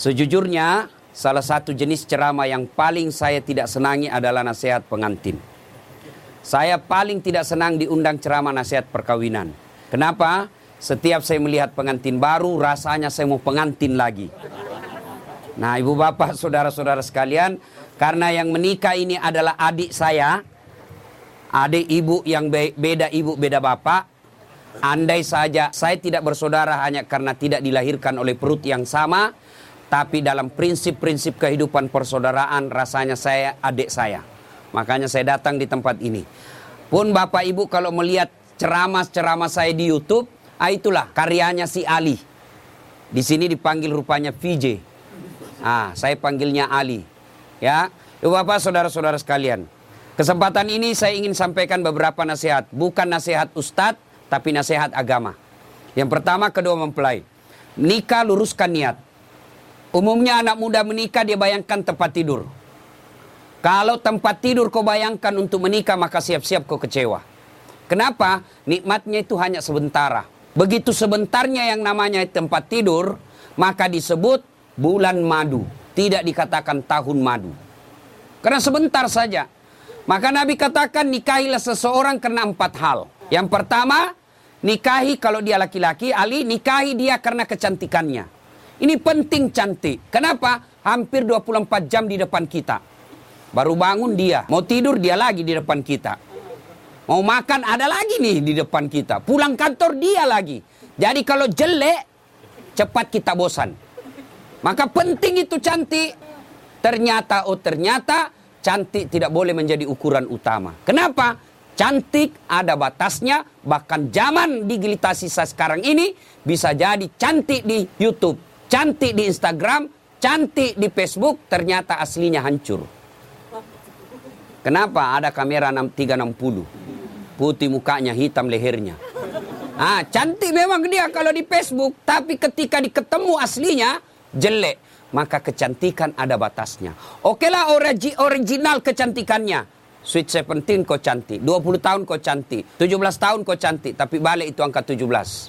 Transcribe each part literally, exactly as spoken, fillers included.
Sejujurnya, salah satu jenis ceramah yang paling saya tidak senangi adalah nasihat pengantin. Saya paling tidak senang diundang ceramah nasihat perkawinan. Kenapa? Setiap saya melihat pengantin baru, rasanya saya mau pengantin lagi. Nah, ibu bapak, saudara-saudara sekalian, karena yang menikah ini adalah adik saya, adik ibu yang be beda ibu, beda bapak. Andai saja saya tidak bersaudara hanya karena tidak dilahirkan oleh perut yang sama, tapi dalam prinsip-prinsip kehidupan persaudaraan rasanya saya adik saya. Makanya saya datang di tempat ini. Pun bapak ibu kalau melihat ceramah-ceramah saya di YouTube, ah itulah karyanya si Ali. Di sini dipanggil rupanya V J. Ah, saya panggilnya Ali. Ya, ibu bapak, saudara-saudara sekalian. Kesempatan ini saya ingin sampaikan beberapa nasihat. Bukan nasihat ustadz, tapi nasihat agama. Yang pertama, kedua mempelai. Nikah, luruskan niat. Umumnya anak muda menikah dia bayangkan tempat tidur. Kalau tempat tidur kau bayangkan untuk menikah, maka siap-siap kau kecewa. Kenapa? Nikmatnya itu hanya sementara. Begitu sebentarnya yang namanya tempat tidur, maka disebut bulan madu. Tidak dikatakan tahun madu. Karena sebentar saja. Maka Nabi katakan nikahilah seseorang karena empat hal. Yang pertama, nikahi kalau dia laki-laki, Ali nikahi dia karena kecantikannya. Ini penting cantik. Kenapa? Hampir dua puluh empat jam di depan kita. Baru bangun dia, mau tidur dia lagi di depan kita. Mau makan ada lagi nih di depan kita. Pulang kantor dia lagi. Jadi kalau jelek, cepat kita bosan. Maka penting itu cantik. Ternyata, oh ternyata, cantik tidak boleh menjadi ukuran utama. Kenapa? Cantik ada batasnya. Bahkan zaman digitalisasi sekarang ini, bisa jadi cantik di YouTube, cantik di Instagram, cantik di Facebook, ternyata aslinya hancur. Kenapa? Ada kamera tiga enam puluh. Putih mukanya, hitam lehernya. Ah, cantik memang dia kalau di Facebook, tapi ketika diketemu aslinya jelek. Maka kecantikan ada batasnya. Okelah origi original kecantikannya. Sweet seventeen kau cantik, dua puluh tahun kau cantik, tujuh belas tahun kau cantik, tapi balik itu angka tujuh belas.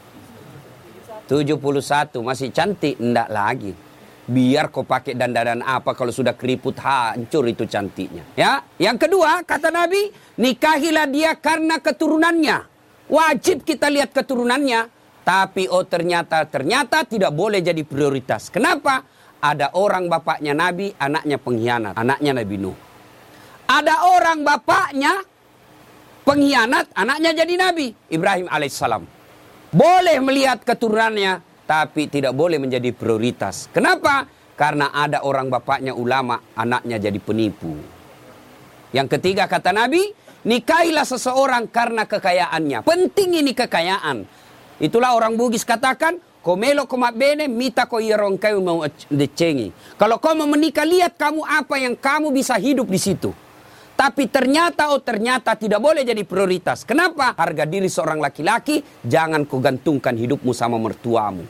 tujuh puluh satu masih cantik, enggak lagi. Biar kau pakai dandanan apa kalau sudah keriput hancur itu cantiknya. Ya, yang kedua kata Nabi, nikahilah dia karena keturunannya. Wajib kita lihat keturunannya, tapi oh ternyata ternyata tidak boleh jadi prioritas. Kenapa? Ada orang bapaknya Nabi, anaknya pengkhianat, anaknya Nabi Nuh. Ada orang bapaknya pengkhianat, anaknya jadi Nabi, Ibrahim alaihissalam. Boleh melihat keturunannya, tapi tidak boleh menjadi prioritas. Kenapa? Karena ada orang bapaknya ulama, anaknya jadi penipu. Yang ketiga kata Nabi, nikahilah seseorang karena kekayaannya. Penting ini kekayaan. Itulah orang Bugis katakan, komelo komak bene, mita ko irong kayu mau decengi. Kalau kau mau menikah, lihat kamu apa yang kamu bisa hidup di situ. Tapi ternyata, oh ternyata tidak boleh jadi prioritas. Kenapa? Harga diri seorang laki-laki, jangan kau gantungkan hidupmu sama mertuamu.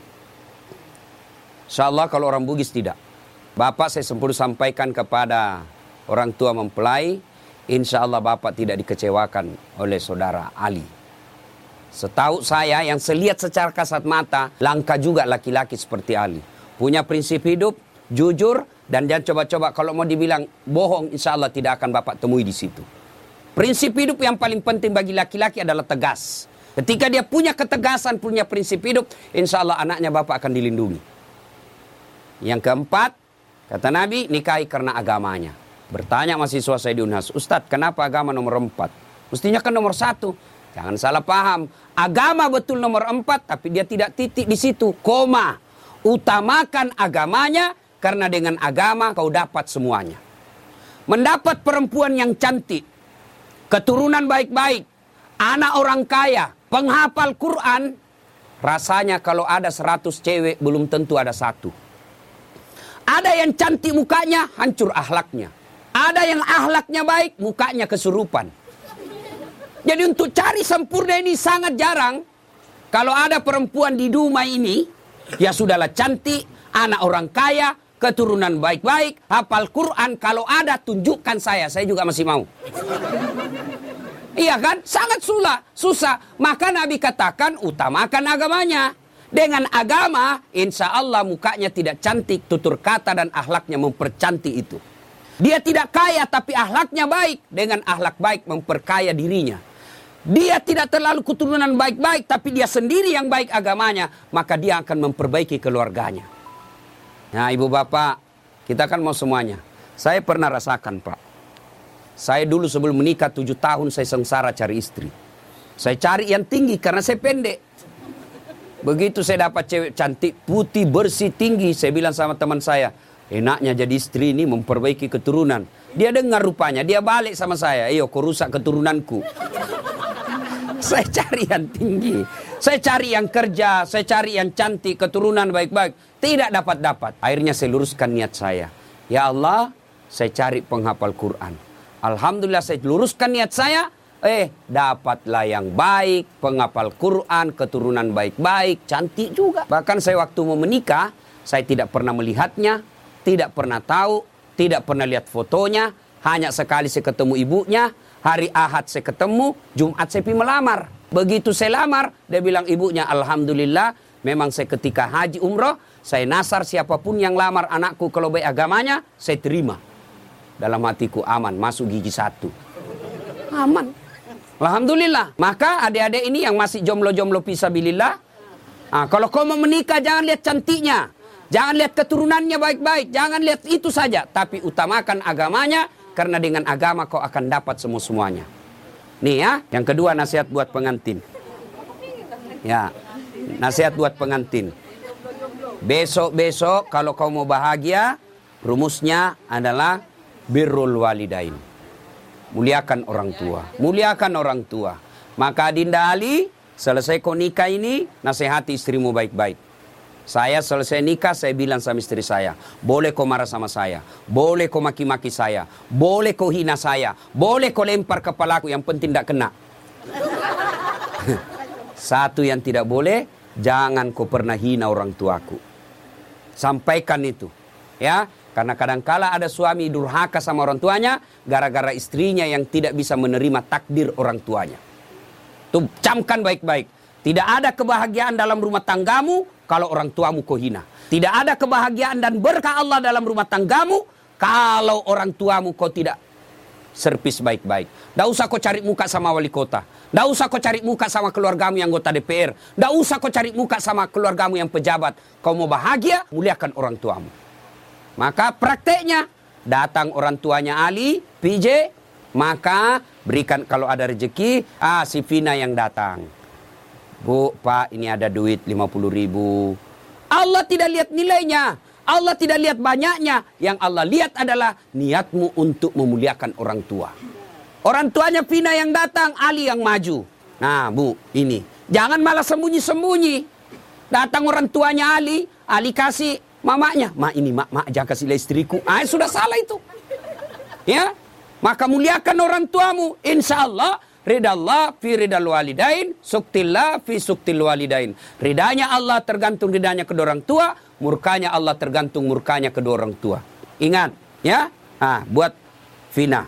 InsyaAllah kalau orang Bugis tidak. Bapak saya sempurna sampaikan kepada orang tua mempelai, InsyaAllah Bapak tidak dikecewakan oleh saudara Ali. Setahu saya yang selihat secara kasat mata, langka juga laki-laki seperti Ali. Punya prinsip hidup, jujur, dan jangan coba-coba kalau mau dibilang bohong, insya Allah tidak akan Bapak temui di situ. Prinsip hidup yang paling penting bagi laki-laki adalah tegas. Ketika dia punya ketegasan, punya prinsip hidup, insya Allah anaknya Bapak akan dilindungi. Yang keempat, kata Nabi, nikahi karena agamanya. Bertanya mahasiswa saya di Unhas, Ustadz kenapa agama nomor empat? Mestinya kan nomor satu. Jangan salah paham. Agama betul nomor empat, tapi dia tidak titik di situ. Koma. Utamakan agamanya, karena dengan agama kau dapat semuanya. Mendapat perempuan yang cantik, keturunan baik-baik, anak orang kaya, penghafal Quran, rasanya kalau ada seratus cewek belum tentu ada satu. Ada yang cantik mukanya, hancur akhlaknya. Ada yang akhlaknya baik, mukanya kesurupan. Jadi untuk cari sempurna ini sangat jarang. Kalau ada perempuan di Dumai ini, ya sudahlah cantik, anak orang kaya, keturunan baik-baik, hafal Quran. Kalau ada tunjukkan saya, saya juga masih mau. Iya kan? Sangat susah, susah. Maka Nabi katakan utamakan agamanya. Dengan agama, insya Allah mukanya tidak cantik, tutur kata dan akhlaknya mempercantik itu. Dia tidak kaya tapi akhlaknya baik. Dengan akhlak baik memperkaya dirinya. Dia tidak terlalu keturunan baik-baik tapi dia sendiri yang baik agamanya. Maka dia akan memperbaiki keluarganya. Nah ibu bapak, kita kan mau semuanya. Saya pernah rasakan Pak. Saya dulu sebelum menikah tujuh tahun saya sengsara cari istri. Saya cari yang tinggi karena saya pendek. Begitu saya dapat cewek cantik, putih, bersih, tinggi. Saya bilang sama teman saya, enaknya jadi istri ini memperbaiki keturunan. Dia dengar rupanya, dia balik sama saya. Ayo kau rusak keturunanku. Saya cari yang tinggi. Saya cari yang kerja, saya cari yang cantik, keturunan baik-baik. Tidak dapat-dapat. Akhirnya saya luruskan niat saya. Ya Allah, saya cari penghafal Quran. Alhamdulillah saya luruskan niat saya. Eh, dapatlah yang baik, penghafal Quran, keturunan baik-baik, cantik juga. Bahkan saya waktu mau menikah, saya tidak pernah melihatnya, tidak pernah tahu, tidak pernah lihat fotonya. Hanya sekali saya ketemu ibunya, hari Ahad saya ketemu, Jumat saya pergi melamar. Begitu saya lamar, dia bilang ibunya, Alhamdulillah, memang saya ketika haji umroh, saya nasar siapapun yang lamar anakku kalau baik agamanya, saya terima. Dalam hatiku aman, masuk gigi satu. Aman. Alhamdulillah. Maka adik-adik ini yang masih jomblo-jomblo fisabilillah, nah, kalau kau mau menikah jangan lihat cantiknya. Jangan lihat keturunannya baik-baik. Jangan lihat itu saja. Tapi utamakan agamanya. Karena dengan agama kau akan dapat semua-semuanya. Nih ya. Yang kedua nasihat buat pengantin. Ya. Nasihat buat pengantin. Besok-besok kalau kau mau bahagia. Rumusnya adalah birrul walidain. Muliakan orang tua. Muliakan orang tua. Maka Dinda Ali, selesai kau nikah ini, nasihati istrimu baik-baik. Saya selesai nikah, saya bilang sama istri saya, boleh kau marah sama saya, boleh kau maki-maki saya, boleh kau hina saya, boleh kau lempar kepalaku, yang penting tidak kena. Satu yang tidak boleh, jangan kau pernah hina orang tuaku. Sampaikan itu. Ya, karena kadangkala ada suami durhaka sama orang tuanya, gara-gara istrinya yang tidak bisa menerima takdir orang tuanya. Tuh, camkan baik-baik. Tidak ada kebahagiaan dalam rumah tanggamu kalau orang tuamu kau hina. Tidak ada kebahagiaan dan berkah Allah dalam rumah tanggamu kalau orang tuamu kau tidak servis baik-baik. Tidak usah kau cari muka sama wali kota. Tidak usah kau cari muka sama keluargamu yang anggota D P R. Tidak usah kau cari muka sama keluargamu yang pejabat. Kau mau bahagia, muliakan orang tuamu. Maka prakteknya, datang orang tuanya Ali, P J, maka berikan kalau ada rezeki, ah si Vina yang datang. Bu, Pak, ini ada duit lima puluh ribu. Allah tidak lihat nilainya. Allah tidak lihat banyaknya. Yang Allah lihat adalah niatmu untuk memuliakan orang tua. Orang tuanya Vina yang datang, Ali yang maju. Nah, Bu, ini. Jangan malah sembunyi-sembunyi. Datang orang tuanya Ali, Ali kasih mamanya. Ma ini, mak, mak, jangan kasih istriku. Ah, sudah salah itu. Ya, maka muliakan orang tuamu. Insya Allah, ridallah fi ridal walidain, suktillah fi suktil walidain. Ridanya Allah tergantung ridanya kedua orang tua, murkanya Allah tergantung murkanya kedua orang tua. Ingat, ya? Ah, buat Vina.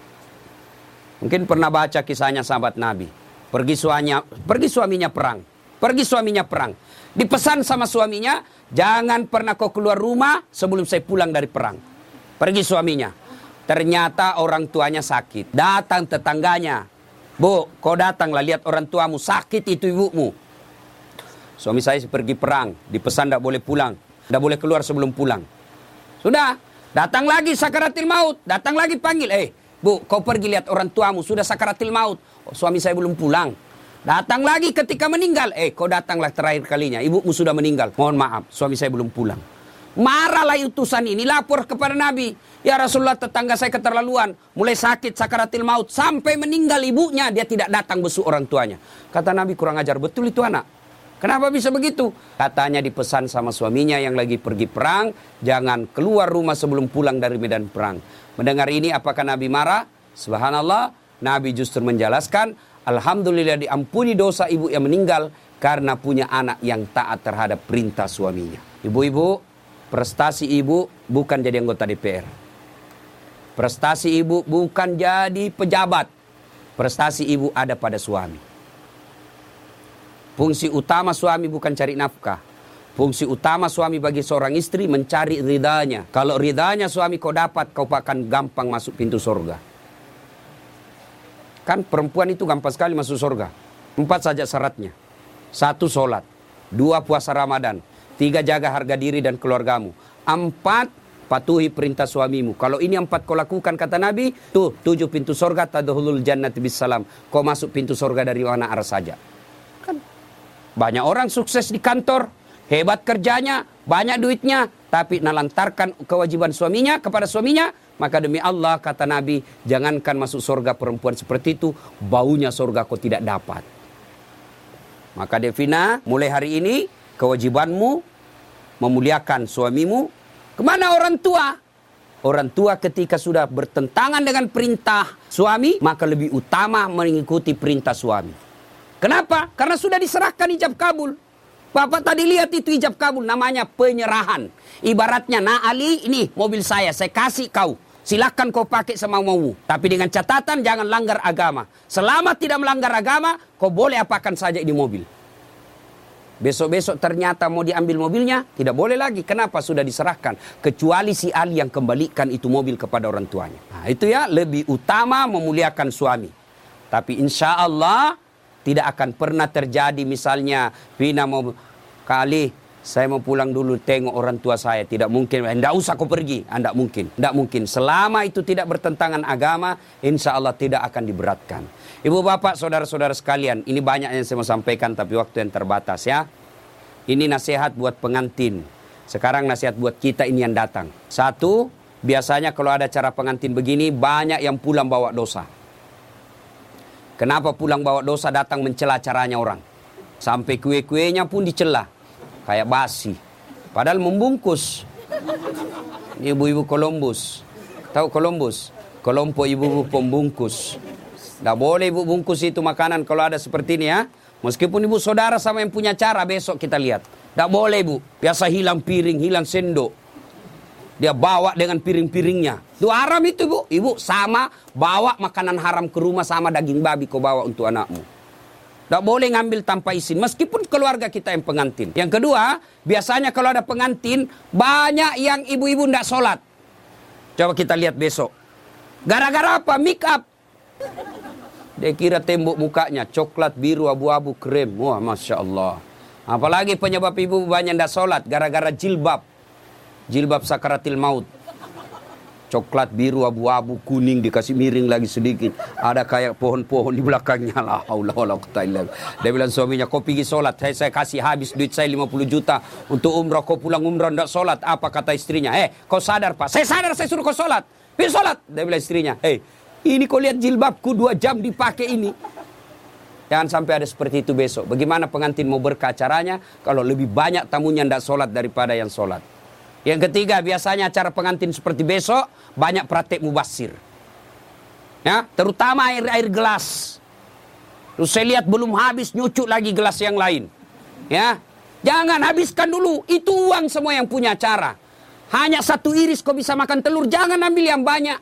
Mungkin pernah baca kisahnya sahabat Nabi. Pergi suaminya, pergi suaminya perang. Pergi suaminya perang. Dipesan sama suaminya, jangan pernah kau keluar rumah sebelum saya pulang dari perang. Pergi suaminya. Ternyata orang tuanya sakit. Datang tetangganya. Bu, kau datanglah lihat orang tuamu sakit itu ibumu. Suami saya pergi perang, dipesan tidak boleh pulang, tidak boleh keluar sebelum pulang. Sudah, datang lagi sakaratil maut, datang lagi panggil, eh, Bu, kau pergi lihat orang tuamu sudah sakaratil maut. Oh, suami saya belum pulang. Datang lagi ketika meninggal, eh, kau datanglah terakhir kalinya, ibumu sudah meninggal. Mohon maaf, suami saya belum pulang. Marahlah utusan ini, lapor kepada Nabi. Ya Rasulullah, tetangga saya keterlaluan. Mulai sakit, sakaratil maut. Sampai meninggal ibunya, dia tidak datang besuk orang tuanya. Kata Nabi, kurang ajar. Betul itu anak. Kenapa bisa begitu? Katanya dipesan sama suaminya yang lagi pergi perang. Jangan keluar rumah sebelum pulang dari medan perang. Mendengar ini, apakah Nabi marah? Subhanallah, Nabi justru menjelaskan. Alhamdulillah diampuni dosa ibu yang meninggal. Karena punya anak yang taat terhadap perintah suaminya. Ibu-ibu, prestasi ibu bukan jadi anggota D P R. Prestasi ibu bukan jadi pejabat. Prestasi ibu ada pada suami. Fungsi utama suami bukan cari nafkah. Fungsi utama suami bagi seorang istri mencari ridhanya. Kalau ridhanya suami kau dapat, kau akan gampang masuk pintu surga. Kan perempuan itu gampang sekali masuk surga. Empat saja syaratnya. Satu, sholat. Dua, puasa Ramadan. Tiga, jaga harga diri dan keluargamu. Empat, patuhi perintah suamimu. Kalau ini empat kau lakukan, kata Nabi, tuh tujuh pintu surga, tadkhulul jannati bisalam. Kau masuk pintu surga dari mana arah saja. Kan banyak orang sukses di kantor, hebat kerjanya, banyak duitnya, tapi nalantarkan kewajiban suaminya kepada suaminya, maka demi Allah, kata Nabi, jangankan masuk surga perempuan seperti itu, baunya surga kau tidak dapat. Maka Devina, mulai hari ini kewajibanmu memuliakan suamimu. Kemana orang tua? Orang tua ketika sudah bertentangan dengan perintah suami, maka lebih utama mengikuti perintah suami. Kenapa? Karena sudah diserahkan ijab kabul. Bapak tadi lihat itu ijab kabul, namanya penyerahan. Ibaratnya, nah Ali, ini mobil saya, saya kasih kau. Silakan kau pakai semau-maumu. Tapi dengan catatan jangan langgar agama. Selama tidak melanggar agama, kau boleh apakan saja di mobil. Besok-besok ternyata mau diambil mobilnya, tidak boleh lagi. Kenapa? Sudah diserahkan. Kecuali si Ali yang kembalikan itu mobil kepada orang tuanya. Nah, itu ya, lebih utama memuliakan suami. Tapi insya Allah tidak akan pernah terjadi misalnya, Vina mau, kali saya mau pulang dulu tengok orang tua saya. Tidak mungkin. Tidak usah kau pergi. Tidak mungkin. Tidak mungkin. Selama itu tidak bertentangan agama, insya Allah tidak akan diberatkan. Ibu bapak, saudara-saudara sekalian, ini banyak yang saya mau sampaikan tapi waktu yang terbatas ya. Ini nasihat buat pengantin. Sekarang nasihat buat kita ini yang datang. Satu, biasanya kalau ada acara pengantin begini, banyak yang pulang bawa dosa. Kenapa pulang bawa dosa? Datang mencela acaranya orang. Sampai kue-kuenya pun dicela. Kayak basi. Padahal membungkus. Ibu-ibu Columbus. Tahu Columbus? Kelompok ibu-ibu pembungkus. Tidak boleh ibu bungkus itu makanan kalau ada seperti ini ya. Meskipun ibu saudara sama yang punya cara, besok kita lihat. Tidak boleh ibu. Biasa hilang piring, hilang sendok. Dia bawa dengan piring-piringnya. Itu haram itu ibu. Ibu sama bawa makanan haram ke rumah sama daging babi kau bawa untuk anakmu. Tidak boleh ngambil tanpa izin. Meskipun keluarga kita yang pengantin. Yang kedua, biasanya kalau ada pengantin, banyak yang ibu-ibu tidak sholat. Coba kita lihat besok. Gara-gara apa? Make up. Dia kira tembok mukanya coklat, biru, abu-abu, krem. Wah, Masya Allah. Apalagi penyebab ibu banyak tidak sholat. Gara-gara jilbab. Jilbab sakaratil maut. Coklat, biru, abu-abu, kuning. Dikasih miring lagi sedikit. Ada kayak pohon-pohon di belakangnya. La haula wala quwwata illa billah. Dia bilang suaminya, kau pergi sholat. Saya, saya kasih habis duit saya lima puluh juta. Untuk umrah, kau pulang umrah tidak sholat. Apa kata istrinya? Eh, kau sadar Pak? Saya sadar, saya suruh kau sholat. Pergi sholat. Dia bilang istrinya, hei, ini kau lihat jilbabku dua jam dipakai ini. Jangan sampai ada seperti itu besok. Bagaimana pengantin mau berkah acaranya kalau lebih banyak tamunya tidak sholat daripada yang sholat. Yang ketiga, biasanya acara pengantin seperti besok banyak praktek mubasir. Ya, terutama air-air gelas. Terus saya lihat belum habis nyucuk lagi gelas yang lain. Ya, jangan habiskan dulu. Itu uang semua yang punya acara. Hanya satu iris kau bisa makan telur. Jangan ambil yang banyak.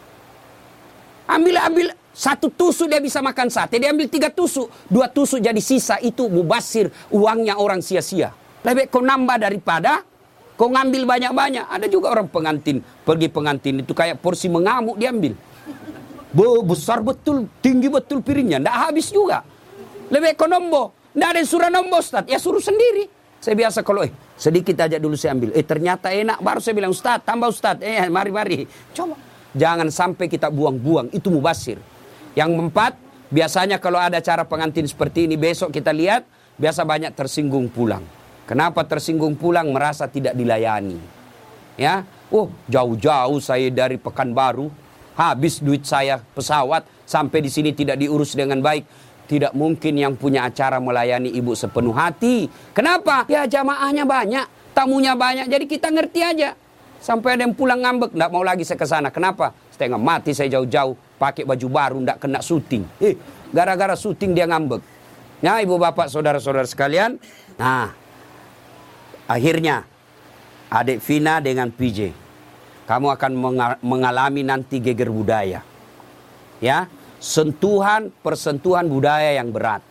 Ambil ambil satu tusuk dia bisa makan sate. Dia ambil tiga tusuk, dua tusuk jadi sisa. Itu mubasir, uangnya orang sia-sia. Lebih kau nambah daripada kau ngambil banyak-banyak. Ada juga orang pengantin pergi pengantin itu kayak porsi mengamuk diambil. Be, besar betul, tinggi betul piringnya, ndak habis juga. Lebih kau nombo, ndak ada yang suruh nombo Ustaz, ya suruh sendiri. Saya biasa kalau eh sedikit aja dulu saya ambil. Eh ternyata enak, baru saya bilang Ustaz, tambah Ustaz. Eh mari-mari, coba. Jangan sampai kita buang-buang, itu mubasir. Yang keempat, biasanya kalau ada acara pengantin seperti ini, besok kita lihat, biasa banyak tersinggung pulang. Kenapa tersinggung pulang? Merasa tidak dilayani. Ya, oh jauh-jauh saya dari Pekanbaru, habis duit saya pesawat, sampai di sini tidak diurus dengan baik. Tidak mungkin yang punya acara melayani ibu sepenuh hati. Kenapa? Ya jamaahnya banyak, tamunya banyak, jadi kita ngerti aja. Sampai ada yang pulang ngambek, tidak mau lagi saya ke sana. Kenapa? Setengah mati saya jauh-jauh, pakai baju baru, tidak kena syuting. Eh, gara-gara syuting dia ngambek. Ya, ibu bapak, saudara-saudara sekalian. Nah, akhirnya, adik Vina dengan P J, kamu akan mengalami nanti geger budaya. Ya, sentuhan, persentuhan budaya yang berat.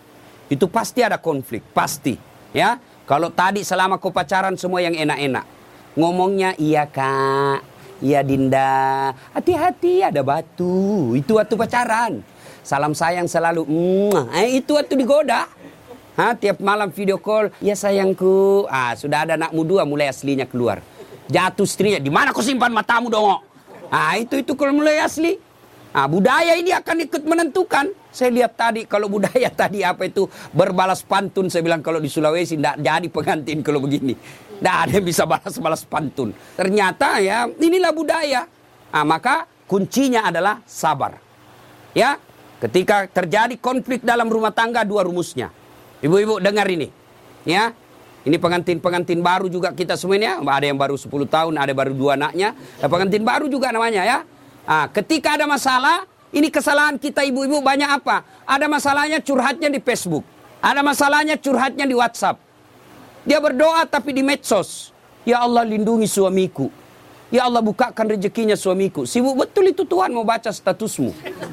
Itu pasti ada konflik, pasti. Ya, kalau tadi selama kau pacaran semua yang enak-enak. Ngomongnya iya kak, iya Dinda, hati-hati ada batu. Itu waktu pacaran. Salam sayang selalu, mm, eh, itu waktu digoda. Ha, tiap malam video call, ya sayangku. Ah, sudah ada anakmu dua, mulai aslinya keluar. Jatuh istrinya, di mana kau simpan matamu dong? Ah, itu itu kalau mulai asli. Ah, budaya ini akan ikut menentukan. Saya lihat tadi kalau budaya tadi apa itu berbalas pantun. Saya bilang kalau di Sulawesi tidak jadi pengantin kalau begini. Tidak ada yang bisa balas-balas pantun. Ternyata ya inilah budaya. Ah, maka kuncinya adalah sabar. Ya. Ketika terjadi konflik dalam rumah tangga, dua rumusnya. Ibu-ibu dengar ini. Ya. Ini pengantin-pengantin baru juga kita semuanya. Ada yang baru sepuluh tahun, ada baru dua anaknya. Pengantin baru juga namanya ya. Ah, ketika ada masalah, ini kesalahan kita ibu-ibu banyak apa? Ada masalahnya curhatnya di Facebook. Ada masalahnya curhatnya di WhatsApp. Dia berdoa tapi di medsos. Ya Allah lindungi suamiku. Ya Allah bukakan rezekinya suamiku. Sibuk betul itu Tuhan mau baca statusmu.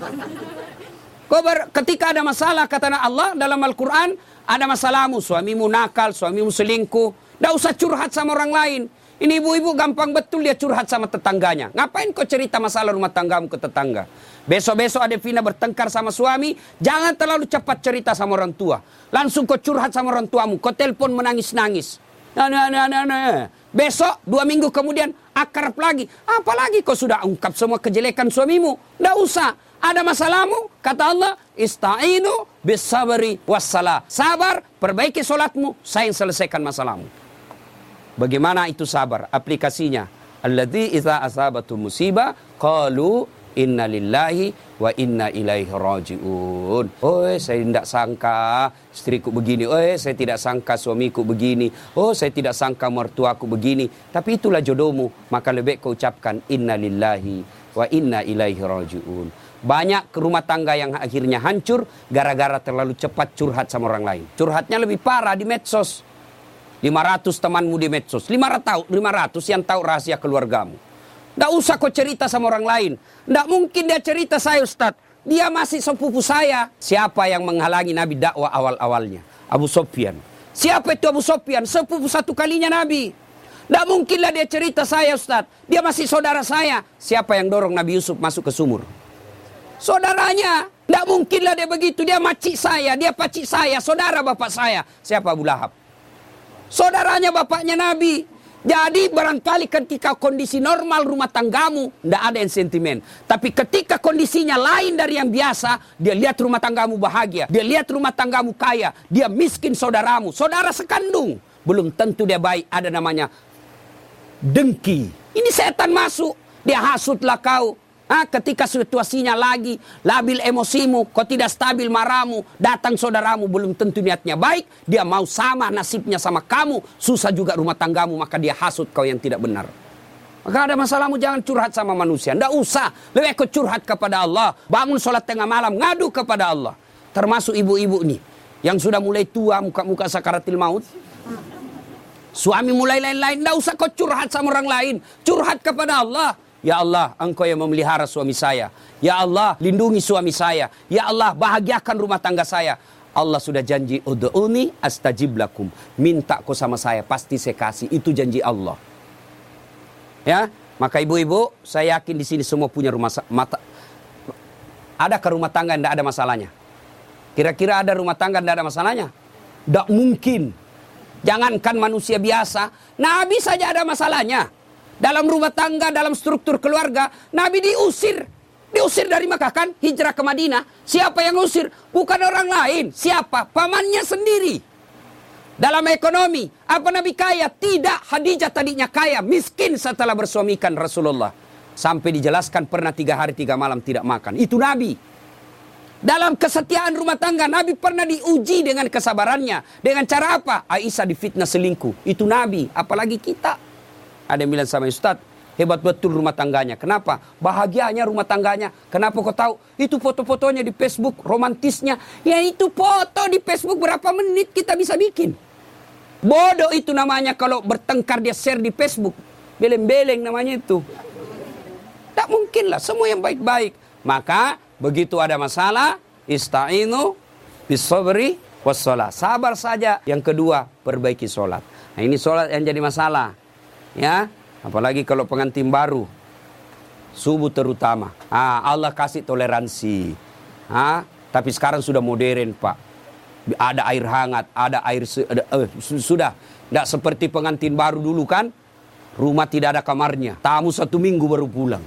Kau ber, ketika ada masalah, kata Allah dalam Al-Quran, ada masalahmu, suamimu nakal, suamimu selingkuh. Tidak usah curhat sama orang lain. Ini ibu-ibu gampang betul dia curhat sama tetangganya. Ngapain kau cerita masalah rumah tanggamu ke tetangga? Besok-besok ada Vina bertengkar sama suami, jangan terlalu cepat cerita sama orang tua. Langsung kau curhat sama orang tuamu, kau telepon menangis-nangis. Nah, nah, nah, nah, nah. Besok, dua minggu kemudian, akrab lagi. Apalagi kau sudah ungkap semua kejelekan suamimu. Tidak usah. Ada masalahmu, kata Allah, ista'inu bisabari wassalah. Sabar, perbaiki solatmu, saya yang selesaikan masalahmu. Bagaimana itu sabar? Aplikasinya. Alladzi idza asabatu musibah qalu inna lillahi wa inna ilaihi raji'un. Oh, saya tidak sangka istriku begini. Oh, saya tidak sangka suamiku begini. Oh, saya tidak sangka mertuaku begini. Tapi itulah jodohmu. Maka lebih kau ucapkan inna lillahi wa inna ilaihi raji'un. Banyak rumah tangga yang akhirnya hancur gara-gara terlalu cepat curhat sama orang lain. Curhatnya lebih parah di medsos. lima ratus temanmu di medsos. lima ratus yang tahu rahasia keluargamu. Tidak usah kau cerita sama orang lain. Tidak mungkin dia cerita saya Ustaz. Dia masih sepupu saya. Siapa yang menghalangi Nabi dakwah awal-awalnya? Abu Sufyan. Siapa itu Abu Sufyan? Sepupu satu kalinya Nabi. Tidak mungkinlah dia cerita saya Ustaz. Dia masih saudara saya. Siapa yang dorong Nabi Yusuf masuk ke sumur? Saudaranya. Tidak mungkinlah dia begitu. Dia makcik saya, dia pacik saya, saudara bapak saya. Siapa? Abu Lahab. Saudaranya bapaknya Nabi. Jadi barangkali ketika kondisi normal rumah tanggamu, tidak ada yang sentimen. Tapi ketika kondisinya lain dari yang biasa, dia lihat rumah tanggamu bahagia. Dia lihat rumah tanggamu kaya. Dia miskin saudaramu. Saudara sekandung. Belum tentu dia baik. Ada namanya dengki. Ini setan masuk. Dia hasutlah kau. Ah, ketika situasinya lagi labil emosimu, kau tidak stabil marahmu, datang saudaramu belum tentu niatnya baik, dia mau sama nasibnya sama kamu, susah juga rumah tanggamu, maka dia hasut kau yang tidak benar. Maka ada masalahmu jangan curhat sama manusia, tidak usah, lebih kau curhat kepada Allah, bangun sholat tengah malam, ngadu kepada Allah. Termasuk ibu-ibu nih, yang sudah mulai tua, muka-muka sakaratil maut, suami mulai lain-lain, tidak usah kau curhat sama orang lain, curhat kepada Allah. Ya Allah, Engkau yang memelihara suami saya. Ya Allah, lindungi suami saya. Ya Allah, bahagiakan rumah tangga saya. Allah sudah janji, ud'uni astajib lakum. Minta kau sama saya, pasti saya kasih. Itu janji Allah. Ya, maka ibu-ibu, saya yakin di sini semua punya rumah mata. Adakah rumah tangga yang tidak ada masalahnya? Kira-kira ada rumah tangga yang tidak ada masalahnya? Tidak mungkin. Jangankan manusia biasa, Nabi saja ada masalahnya. Dalam rumah tangga, dalam struktur keluarga, Nabi diusir. Diusir dari Makkah kan, hijrah ke Madinah. Siapa yang usir? Bukan orang lain. Siapa? Pamannya sendiri. Dalam ekonomi, apa Nabi kaya? Tidak, Khadijah tadinya kaya, miskin setelah bersuamikan Rasulullah. Sampai dijelaskan pernah tiga hari tiga malam tidak makan. Itu Nabi. Dalam kesetiaan rumah tangga, Nabi pernah diuji dengan kesabarannya. Dengan cara apa? Aisyah difitnah selingkuh. Itu Nabi, apalagi kita. Ada yang bilang sama Ustaz, hebat betul rumah tangganya. Kenapa? Bahagianya rumah tangganya. Kenapa kau tahu? Itu foto-fotonya di Facebook, romantisnya. Ya itu foto di Facebook berapa menit kita bisa bikin. Bodoh itu namanya kalau bertengkar dia share di Facebook. Beleng-beleng namanya itu. Tak mungkin lah, semua yang baik-baik. Maka begitu ada masalah, ista'inu bisabri wassalah. Sabar saja. Yang kedua, perbaiki sholat. Nah, ini sholat yang jadi masalah. Ya, apalagi kalau pengantin baru. Subuh terutama. Ah, Allah kasih toleransi. Ah, tapi sekarang sudah modern, Pak. Ada air hangat, ada air ada, eh, sudah tidak seperti pengantin baru dulu kan. Rumah tidak ada kamarnya. Tamu satu minggu baru pulang.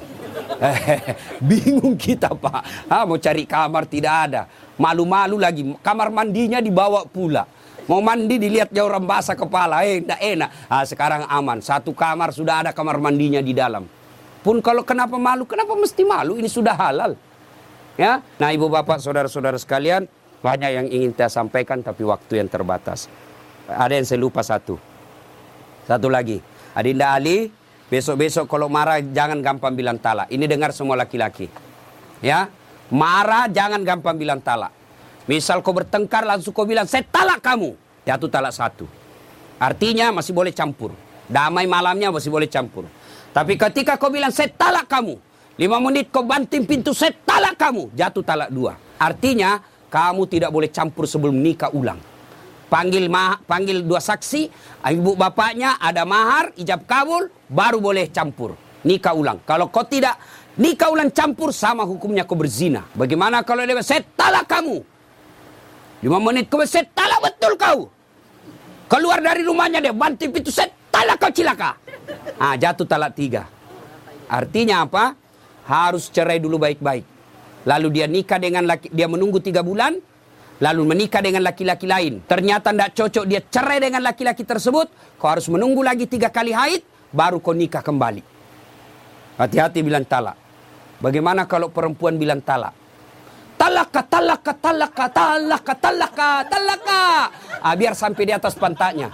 Bingung kita, Pak. Ah, mau cari kamar tidak ada. Malu-malu lagi. Kamar mandinya dibawa pula. Mau mandi dilihatnya orang basah kepala. Eh, tidak enak. Ah, sekarang aman. Satu kamar sudah ada kamar mandinya di dalam. Pun kalau kenapa malu? Kenapa mesti malu? Ini sudah halal. Ya. Nah, ibu bapak, saudara-saudara sekalian, banyak yang ingin saya sampaikan tapi waktu yang terbatas. Ada yang saya lupa satu. Satu lagi. Adinda Ali, besok-besok kalau marah jangan gampang bilang talak. Ini dengar semua laki-laki. Ya. Marah jangan gampang bilang talak. Misal kau bertengkar langsung kau bilang, "Saya talak kamu." Jatuh talak satu. Artinya masih boleh campur. Damai malamnya masih boleh campur. Tapi ketika kau bilang, "Saya talak kamu," lima menit kau banting pintu, "Saya talak kamu," jatuh talak dua. Artinya kamu tidak boleh campur sebelum nikah ulang. Panggil ma panggil dua saksi, ibu bapaknya, ada mahar, ijab kabul, baru boleh campur. Nikah ulang. Kalau kau tidak nikah ulang campur, sama hukumnya kau berzina. Bagaimana kalau dia, "Saya talak kamu," lima menit kau, "Saya talak betul kau." Keluar dari rumahnya dia, banting pintu, "Saya talak kau cilaka." Ah, jatuh talak tiga. Artinya apa? Harus cerai dulu baik-baik. Lalu dia nikah dengan laki, dia menunggu tiga bulan, lalu menikah dengan laki-laki lain. Ternyata tidak cocok, dia cerai dengan laki-laki tersebut. Kau harus menunggu lagi tiga kali haid, baru kau nikah kembali. Hati-hati bilang talak. Bagaimana kalau perempuan bilang talak? Talaka, talaka, talaka, talaka, talaka, talaka. Ah, biar sampai di atas pantatnya.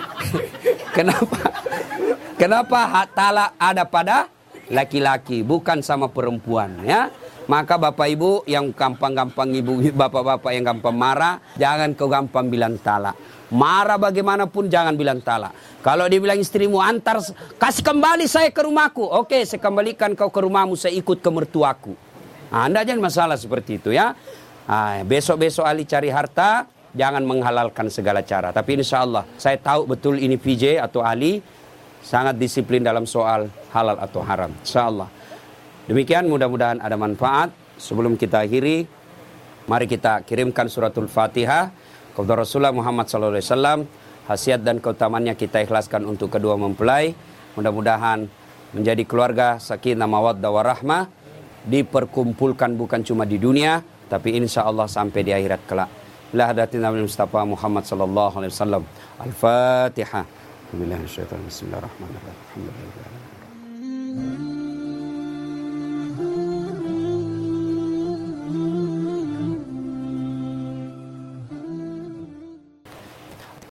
Kenapa? Kenapa hak talak ada pada laki-laki, bukan sama perempuan, ya? Maka bapak ibu yang gampang-gampang, ibu bapak-bapak yang gampang marah, jangan kau gampang bilang talak. Marah bagaimanapun jangan bilang talak. Kalau dibilang istrimu, "Antar, kasih kembali saya ke rumahku." Oke, saya kembalikan kau ke rumahmu, saya ikut ke mertuaku. Nah, anda jangan masalah seperti itu, ya. Nah, besok-besok Ali cari harta, jangan menghalalkan segala cara. Tapi insya Allah, saya tahu betul ini P J atau Ali sangat disiplin dalam soal halal atau haram. Insya Allah. Demikian, mudah-mudahan ada manfaat. Sebelum kita akhiri, mari kita kirimkan suratul Fatihah kepada Rasulullah Muhammad sallallahu alaihi wasallam. Khasiat dan keutamannya kita ikhlaskan untuk kedua mempelai. Mudah-mudahan menjadi keluarga sakinah mawaddah warahmah, diperkumpulkan bukan cuma di dunia, tapi insya Allah sampai di akhirat kelak. Ila hadatin Nabi Mustafa Muhammad sallallahu alaihi wasallam. Al-Fatihah. Bismillahirrahmanirrahim. Alhamdulillah.